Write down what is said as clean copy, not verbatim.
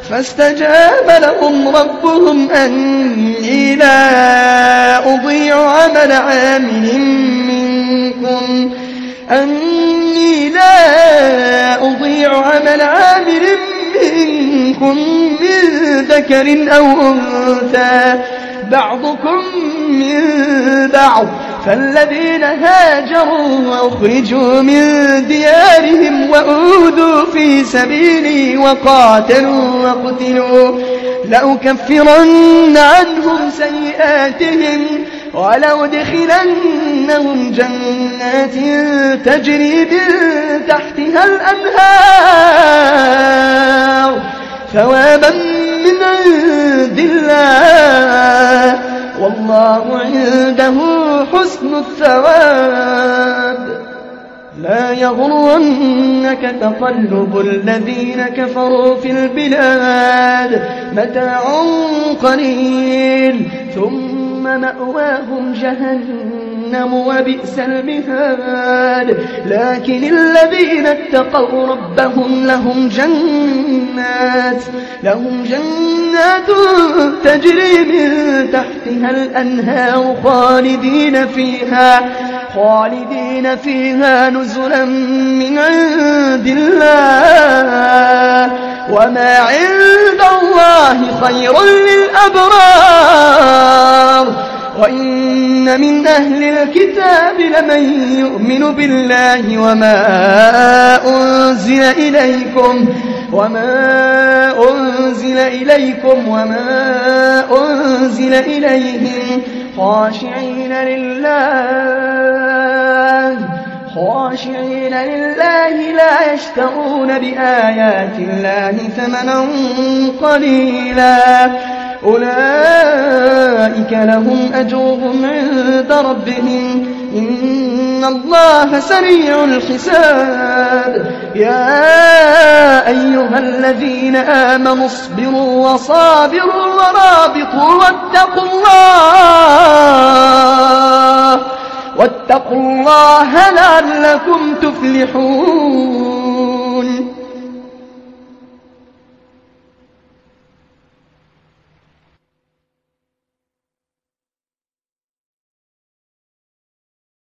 فاستجاب لهم ربهم أني لا أضيع عمل عامل منكم من ذكر أو أنثى بعضكم من بعض فالذين هاجروا وأخرجوا من ديارهم وأوذوا في سبيلي وقاتلوا وقتلوا لأكفرن عنهم سيئاتهم ولأدخلنهم جنات تجري من تحتها الأنهار ثوابا من عند الله والله عنده حسن الثواب. لا يغرنك تقلب الذين كفروا في البلاد متاع قليل ثم مأواهم جهنم وبئس المهاد. لكن الذين اتقوا ربهم لهم جنات تجري من تحتها الأنهار خالدين فيها نزلا من عند الله وما عند الله خير للأبرار. وإن من أهل الكتاب لمن يؤمن بالله وما أنزل إليكم وما أنزل إليهم خاشعين لله لا يشترون بآيات الله ثمنا قليلا أولئك لهم أجرهم عند ربهم إن الله سريع الحساب. يا أيها الذين آمنوا اصبروا وصابروا ورابطوا واتقوا الله لعلكم تفلحون.